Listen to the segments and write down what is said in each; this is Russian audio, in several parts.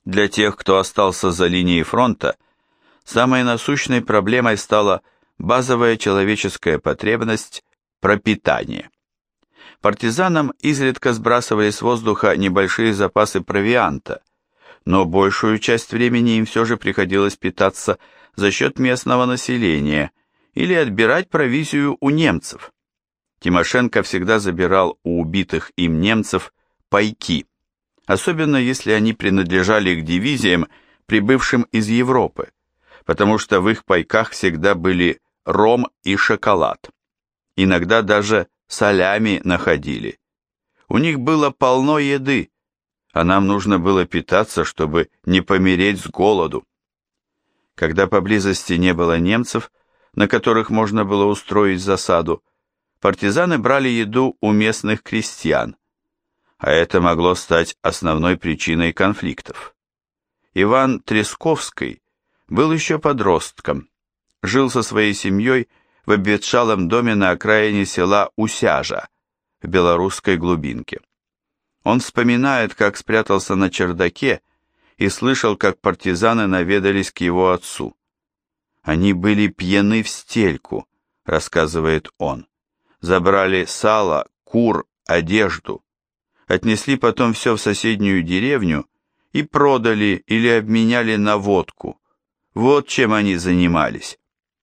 Для тех, кто остался за линией фронта, самой насущной проблемой стала базовая человеческая потребность пропитания. Партизанам изредка сбрасывали с воздуха небольшие запасы провианта, но большую часть времени им все же приходилось питаться за счет местного населения или отбирать провизию у немцев. Тимошенко всегда забирал у убитых им немцев пайки, особенно если они принадлежали к дивизиям, прибывшим из Европы, потому что в их пайках всегда были ром и шоколад. Иногда даже солями находили. У них было полно еды, а нам нужно было питаться, чтобы не помереть с голоду. Когда поблизости не было немцев, на которых можно было устроить засаду, партизаны брали еду у местных крестьян, а это могло стать основной причиной конфликтов. Иван Тресковский был еще подростком, жил со своей семьей в обветшалом доме на окраине села Усяжа в белорусской глубинке. Он вспоминает, как спрятался на чердаке и слышал, как партизаны наведались к его отцу. «Они были пьяны в стельку», — рассказывает он. «Забрали сало, кур, одежду. Отнесли потом все в соседнюю деревню и продали или обменяли на водку. Вот чем они занимались».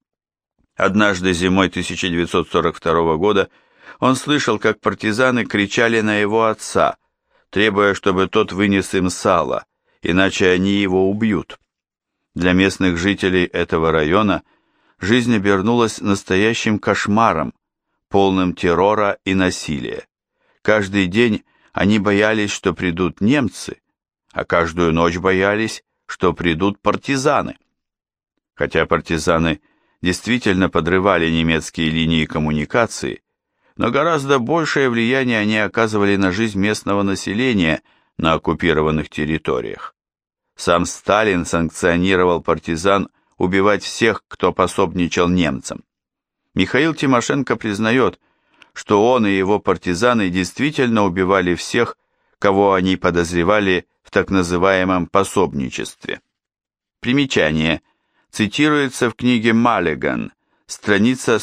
Однажды зимой 1942 года он слышал, как партизаны кричали на его отца, требуя, чтобы тот вынес им сало, иначе они его убьют. Для местных жителей этого района жизнь обернулась настоящим кошмаром, полным террора и насилия. Каждый день они боялись, что придут немцы, а каждую ночь боялись, что придут партизаны. Хотя партизаны действительно подрывали немецкие линии коммуникации, но гораздо большее влияние они оказывали на жизнь местного населения на оккупированных территориях. Сам Сталин санкционировал партизан убивать всех, кто пособничал немцам. Михаил Тимошенко признает, что он и его партизаны действительно убивали всех, кого они подозревали в так называемом пособничестве. Примечание. Цитируется в книге Маллиган, страница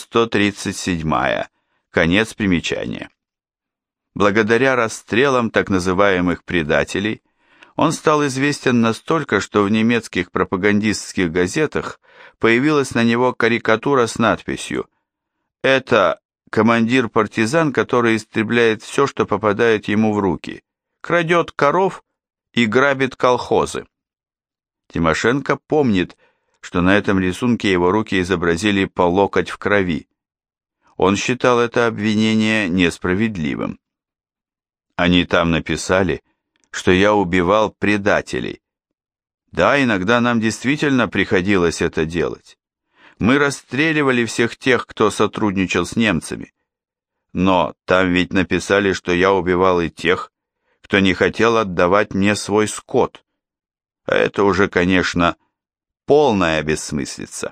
137, конец примечания. Благодаря расстрелам так называемых предателей, он стал известен настолько, что в немецких пропагандистских газетах появилась на него карикатура с надписью «Это командир-партизан, который истребляет все, что попадает ему в руки, крадет коров и грабит колхозы». Тимошенко помнит, что на этом рисунке его руки изобразили по локоть в крови. Он считал это обвинение несправедливым. Они там написали, что я убивал предателей. Да, иногда нам действительно приходилось это делать. Мы расстреливали всех тех, кто сотрудничал с немцами. Но там ведь написали, что я убивал и тех, кто не хотел отдавать мне свой скот. А это уже, конечно, полная бессмыслица.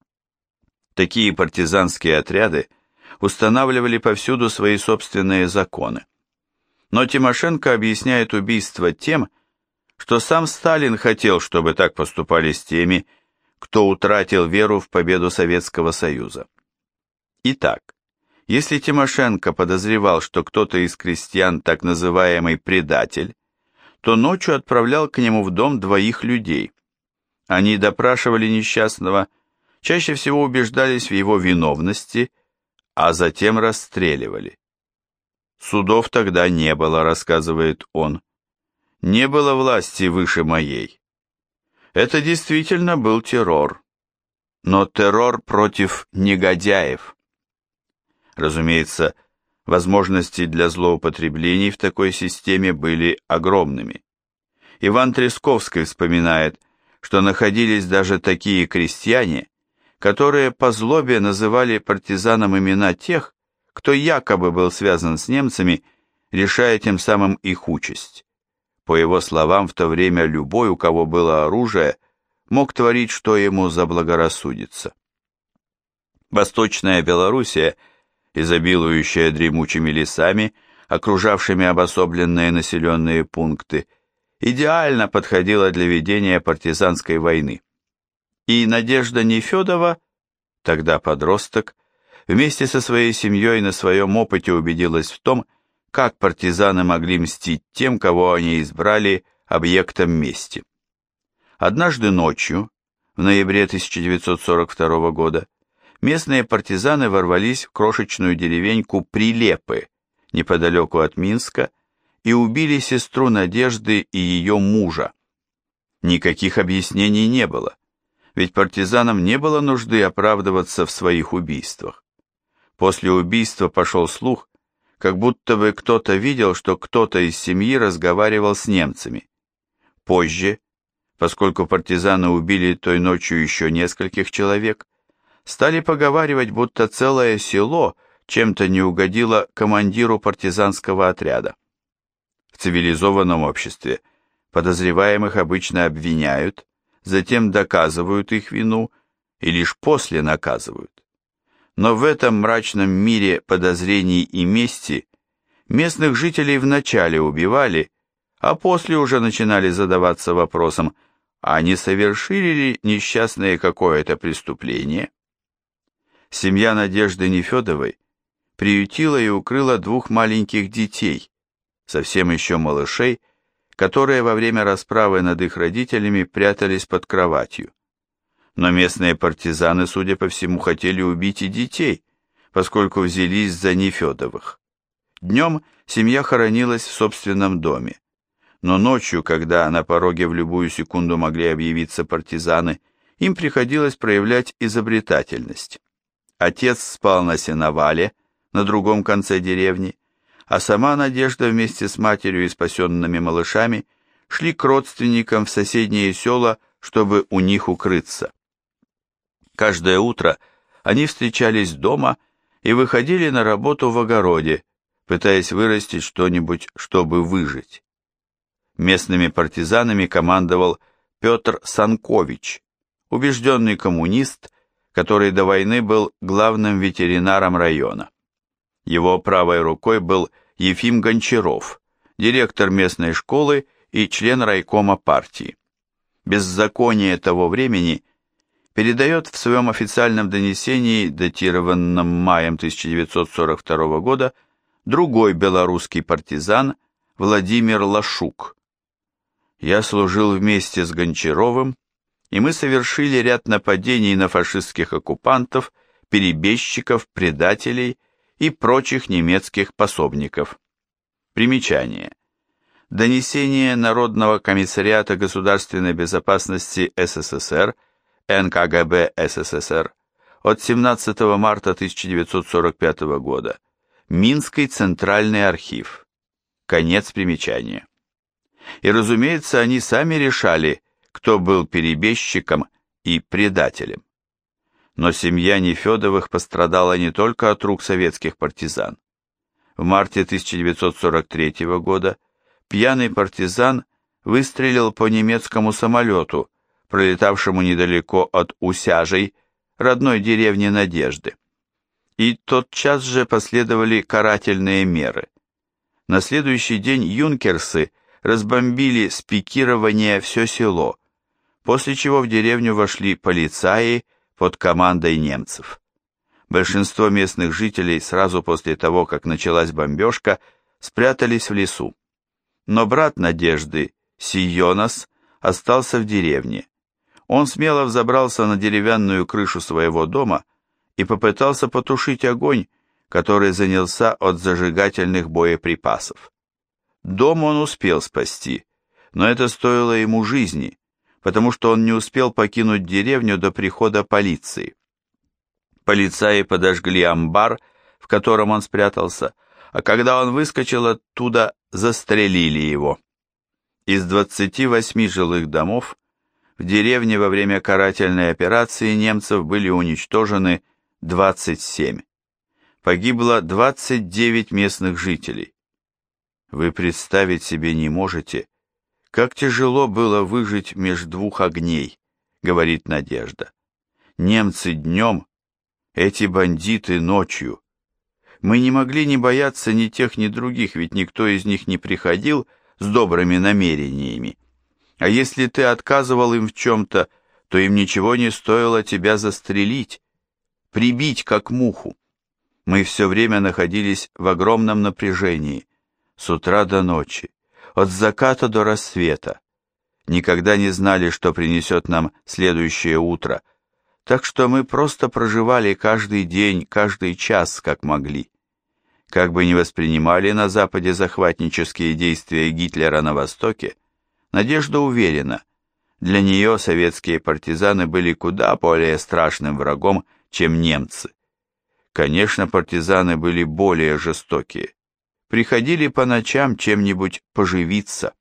Такие партизанские отряды устанавливали повсюду свои собственные законы. Но Тимошенко объясняет убийство тем, что сам Сталин хотел, чтобы так поступали с теми, кто утратил веру в победу Советского Союза. Итак, если Тимошенко подозревал, что кто-то из крестьян так называемый предатель, то ночью отправлял к нему в дом двоих людей. Они допрашивали несчастного, чаще всего убеждались в его виновности, а затем расстреливали. Судов тогда не было, рассказывает он. Не было власти выше моей. Это действительно был террор. Но террор против негодяев. Разумеется, возможности для злоупотреблений в такой системе были огромными. Иван Тресковский вспоминает, что находились даже такие крестьяне, которые по злобе называли партизанам имена тех, кто якобы был связан с немцами, решая тем самым их участь. По его словам, в то время любой, у кого было оружие, мог творить, что ему заблагорассудится. Восточная Белоруссия, изобилующая дремучими лесами, окружавшими обособленные населенные пункты, идеально подходила для ведения партизанской войны. И Надежда Нефедова, тогда подросток, вместе со своей семьей на своем опыте убедилась в том, как партизаны могли мстить тем, кого они избрали объектом мести. Однажды ночью, в ноябре 1942 года, местные партизаны ворвались в крошечную деревеньку Прилепы, неподалеку от Минска, и убили сестру Надежды и ее мужа. Никаких объяснений не было, ведь партизанам не было нужды оправдываться в своих убийствах. После убийства пошел слух, как будто бы кто-то видел, что кто-то из семьи разговаривал с немцами. Позже, поскольку партизаны убили той ночью еще нескольких человек, стали поговаривать, будто целое село чем-то не угодило командиру партизанского отряда. В цивилизованном обществе подозреваемых обычно обвиняют, затем доказывают их вину и лишь после наказывают. Но в этом мрачном мире подозрений и мести местных жителей вначале убивали, а после уже начинали задаваться вопросом, а не совершили ли несчастные какое-то преступление? Семья Надежды Нефедовой приютила и укрыла двух маленьких детей, совсем еще малышей, которые во время расправы над их родителями прятались под кроватью. Но местные партизаны, судя по всему, хотели убить и детей, поскольку взялись за Нефедовых. Днем семья хоронилась в собственном доме, но ночью, когда на пороге в любую секунду могли объявиться партизаны, им приходилось проявлять изобретательность. Отец спал на сеновале на другом конце деревни, а сама Надежда вместе с матерью и спасенными малышами шли к родственникам в соседние села, чтобы у них укрыться. Каждое утро они встречались дома и выходили на работу в огороде, пытаясь вырастить что-нибудь, чтобы выжить. Местными партизанами командовал Петр Санкович, убежденный коммунист, который до войны был главным ветеринаром района. Его правой рукой был Ефим Гончаров, директор местной школы и член райкома партии. Беззаконие того времени передает в своем официальном донесении, датированном маем 1942 года, другой белорусский партизан Владимир Лашук. «Я служил вместе с Гончаровым, и мы совершили ряд нападений на фашистских оккупантов, перебежчиков, предателей и прочих немецких пособников». Примечание. Донесение Народного комиссариата государственной безопасности СССР, НКГБ СССР, от 17 марта 1945 года. Минский центральный архив. Конец примечания. И, разумеется, они сами решали, кто был перебежчиком и предателем. Но семья Нефедовых пострадала не только от рук советских партизан. В марте 1943 года пьяный партизан выстрелил по немецкому самолету, пролетавшему недалеко от Усяжей, родной деревни Надежды. И тотчас же последовали карательные меры. На следующий день юнкерсы разбомбили с пикирования все село, после чего в деревню вошли полицаи под командой немцев. Большинство местных жителей сразу после того, как началась бомбежка, спрятались в лесу. Но брат Надежды, Сионас, остался в деревне. Он смело взобрался на деревянную крышу своего дома и попытался потушить огонь, который занялся от зажигательных боеприпасов. Дом он успел спасти, но это стоило ему жизни, потому что он не успел покинуть деревню до прихода полиции. Полицаи подожгли амбар, в котором он спрятался, а когда он выскочил оттуда, застрелили его. Из 28 жилых домов в деревне во время карательной операции немцев были уничтожены 27. Погибло 29 местных жителей. Вы представить себе не можете, как тяжело было выжить между двух огней, говорит Надежда. Немцы днем, эти бандиты ночью. Мы не могли не бояться ни тех, ни других, ведь никто из них не приходил с добрыми намерениями. А если ты отказывал им в чем-то, то им ничего не стоило тебя застрелить, прибить как муху. Мы все время находились в огромном напряжении, с утра до ночи, от заката до рассвета. Никогда не знали, что принесет нам следующее утро, так что мы просто проживали каждый день, каждый час, как могли. Как бы ни воспринимали на Западе захватнические действия Гитлера на Востоке, Надежда уверена, для нее советские партизаны были куда более страшным врагом, чем немцы. Конечно, партизаны были более жестокие. Приходили по ночам чем-нибудь поживиться.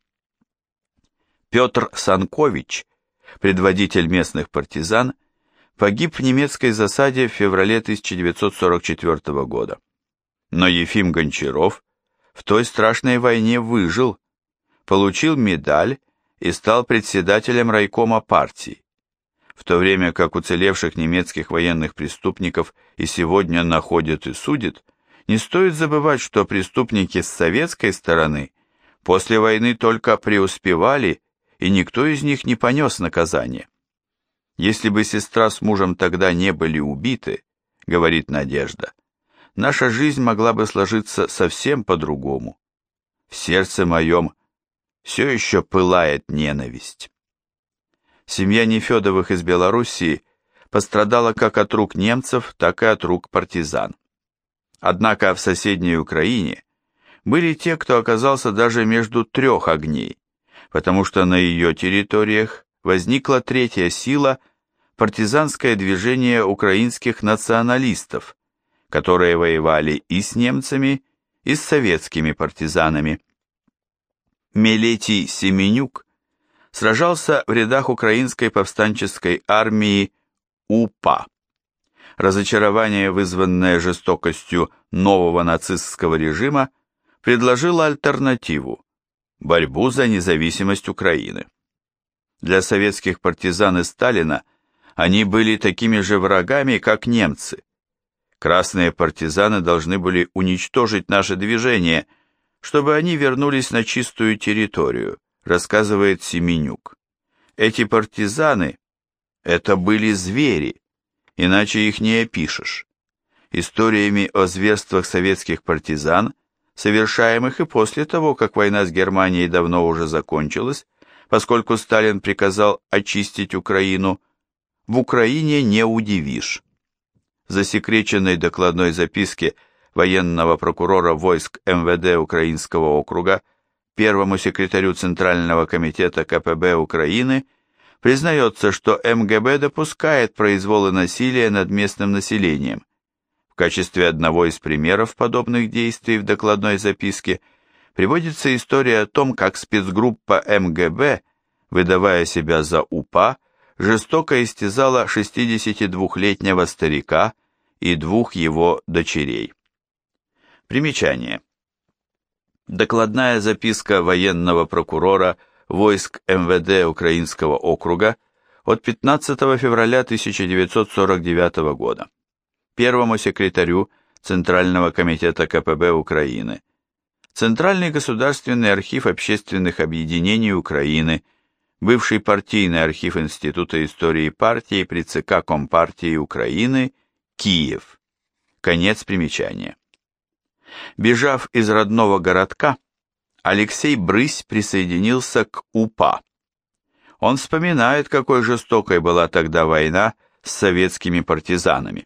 Петр Санкович, предводитель местных партизан, погиб в немецкой засаде в феврале 1944 года. Но Ефим Гончаров в той страшной войне выжил, получил медаль и стал председателем райкома партии, в то время как уцелевших немецких военных преступников и сегодня находят и судят. Не стоит забывать, что преступники с советской стороны после войны только преуспевали, и никто из них не понес наказание. Если бы сестра с мужем тогда не были убиты, говорит Надежда, наша жизнь могла бы сложиться совсем по-другому. В сердце моем все еще пылает ненависть. Семья Нефедовых из Белоруссии пострадала как от рук немцев, так и от рук партизан. Однако в соседней Украине были те, кто оказался даже между трех огней, потому что на ее территориях возникла третья сила – партизанское движение украинских националистов, которые воевали и с немцами, и с советскими партизанами. Мелетий Семенюк сражался в рядах украинской повстанческой армии УПА. Разочарование, вызванное жестокостью нового нацистского режима, предложило альтернативу – борьбу за независимость Украины. Для советских партизан и Сталина они были такими же врагами, как немцы. Красные партизаны должны были уничтожить наше движение, чтобы они вернулись на чистую территорию, рассказывает Семенюк. Эти партизаны – это были звери, иначе их не опишешь. Историями о зверствах советских партизан, совершаемых и после того, как война с Германией давно уже закончилась, поскольку Сталин приказал очистить Украину, в Украине не удивишь. В засекреченной докладной записке военного прокурора войск МВД Украинского округа первому секретарю Центрального комитета КПБ Украины признается, что МГБ допускает произвол и насилие над местным населением. В качестве одного из примеров подобных действий в докладной записке приводится история о том, как спецгруппа МГБ, выдавая себя за УПА, жестоко истязала 62-летнего старика и двух его дочерей. Примечание. Докладная записка военного прокурора войск МВД Украинского округа от 15 февраля 1949 года. Первому секретарю Центрального комитета КПБ Украины. Центральный государственный архив общественных объединений Украины, бывший партийный архив Института истории партии при ЦК Компартии Украины, Киев. Конец примечания. Бежав из родного городка, Алексей Брысь присоединился к УПА. Он вспоминает, какой жестокой была тогда война с советскими партизанами.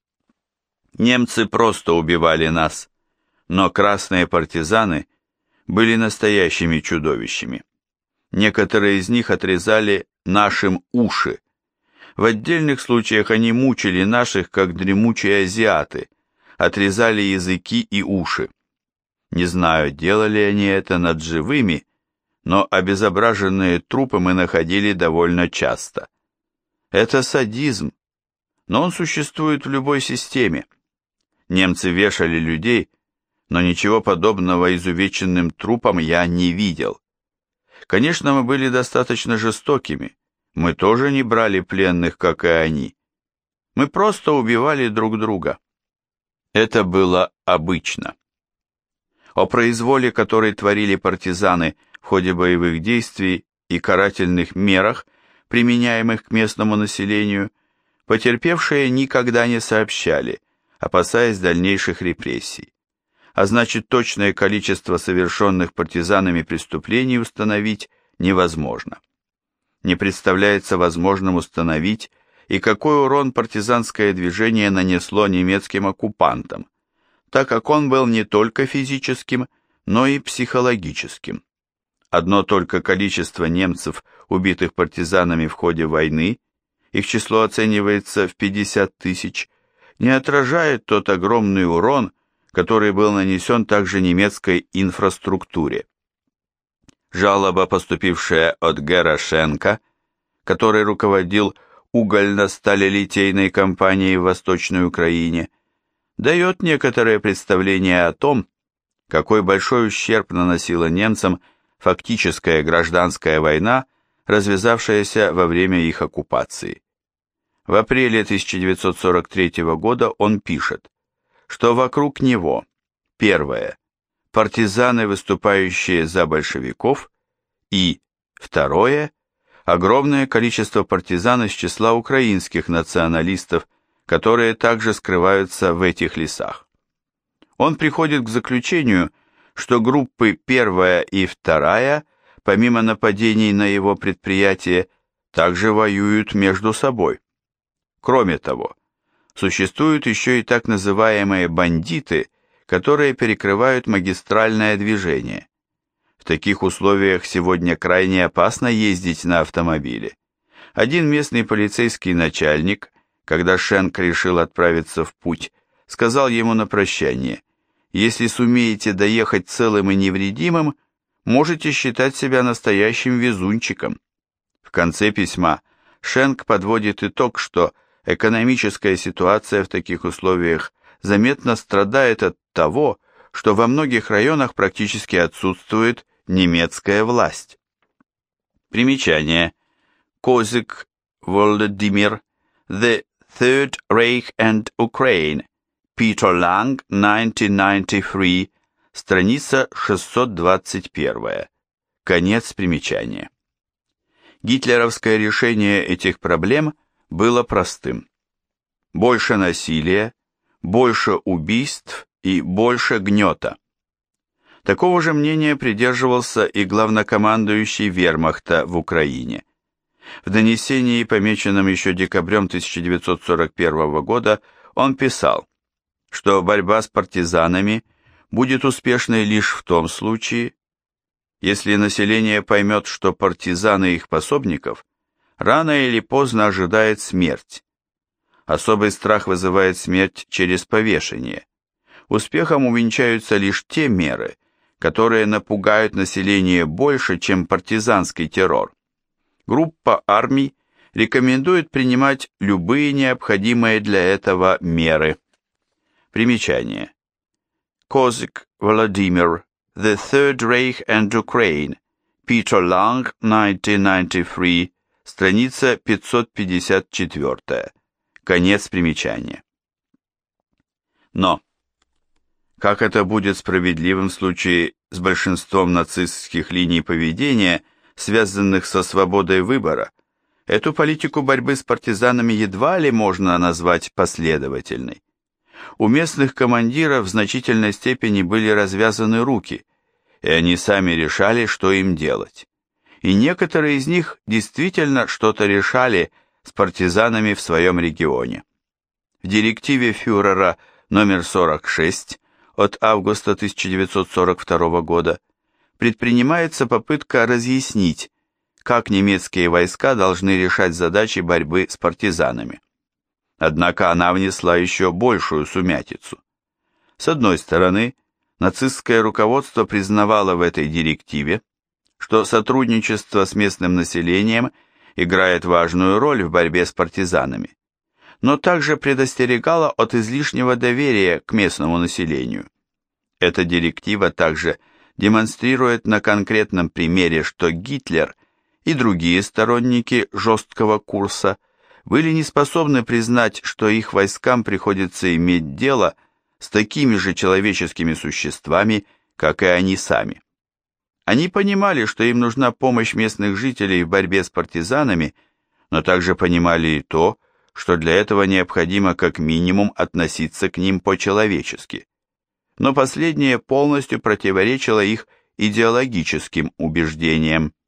Немцы просто убивали нас, но красные партизаны были настоящими чудовищами. Некоторые из них отрезали нашим уши. В отдельных случаях они мучили наших, как дремучие азиаты, отрезали языки и уши. Не знаю, делали они это над живыми, но обезображенные трупы мы находили довольно часто. Это садизм, но он существует в любой системе. Немцы вешали людей, но ничего подобного изувеченным трупам я не видел. Конечно, мы были достаточно жестокими, мы тоже не брали пленных, как и они. Мы просто убивали друг друга. Это было обычно. О произволе, который творили партизаны в ходе боевых действий и карательных мерах, применяемых к местному населению, потерпевшие никогда не сообщали, опасаясь дальнейших репрессий. А значит, точное количество совершенных партизанами преступлений установить невозможно. Не представляется возможным установить, и какой урон партизанское движение нанесло немецким оккупантам, так как он был не только физическим, но и психологическим. Одно только количество немцев, убитых партизанами в ходе войны, их число оценивается в 50 тысяч, не отражает тот огромный урон, который был нанесен также немецкой инфраструктуре. Жалоба, поступившая от Гера Шенка, который руководил угольно-сталелитейной компанией в Восточной Украине, дает некоторое представление о том, какой большой ущерб наносила немцам фактическая гражданская война, развязавшаяся во время их оккупации. В апреле 1943 года он пишет, что вокруг него, первое, партизаны, выступающие за большевиков, и, второе, огромное количество партизан из числа украинских националистов, которые также скрываются в этих лесах. Он приходит к заключению, что группы 1 и 2, помимо нападений на его предприятие, также воюют между собой. Кроме того, существуют еще и так называемые бандиты, которые перекрывают магистральное движение. В таких условиях сегодня крайне опасно ездить на автомобиле. Один местный полицейский начальник, когда Шенк решил отправиться в путь, сказал ему на прощание: «Если сумеете доехать целым и невредимым, можете считать себя настоящим везунчиком». В конце письма Шенк подводит итог, что экономическая ситуация в таких условиях заметно страдает от того, что во многих районах практически отсутствует немецкая власть. Примечание. Козик Володимир, The Third Reich and Ukraine, Peter Lang, 1993, страница 621. Конец примечания. Гитлеровское решение этих проблем было простым. Больше насилия, больше убийств и больше гнета. Такого же мнения придерживался и главнокомандующий вермахта в Украине. В донесении, помеченном еще декабрем 1941 года, он писал, что борьба с партизанами будет успешной лишь в том случае, если население поймет, что партизаны их пособников рано или поздно ожидает смерть. Особый страх вызывает смерть через повешение. Успехом увенчаются лишь те меры, которые напугают население больше, чем партизанский террор. Группа армий рекомендует принимать любые необходимые для этого меры. Примечание. Козик Володимир, The Third Reich and Ukraine, Peter Lang, 1993, страница 554. Конец примечания. Но как это будет справедливым в случае с большинством нацистских линий поведения, связанных со свободой выбора, эту политику борьбы с партизанами едва ли можно назвать последовательной. У местных командиров в значительной степени были развязаны руки, и они сами решали, что им делать. И некоторые из них действительно что-то решали с партизанами в своем регионе. В директиве фюрера номер 46 от августа 1942 года предпринимается попытка разъяснить, как немецкие войска должны решать задачи борьбы с партизанами. Однако она внесла еще большую сумятицу. С одной стороны, нацистское руководство признавало в этой директиве, что сотрудничество с местным населением играет важную роль в борьбе с партизанами, но также предостерегало от излишнего доверия к местному населению. Эта директива также демонстрирует на конкретном примере, что Гитлер и другие сторонники жесткого курса были не способны признать, что их войскам приходится иметь дело с такими же человеческими существами, как и они сами. Они понимали, что им нужна помощь местных жителей в борьбе с партизанами, но также понимали и то, что для этого необходимо как минимум относиться к ним по-человечески. Но последнее полностью противоречило их идеологическим убеждениям.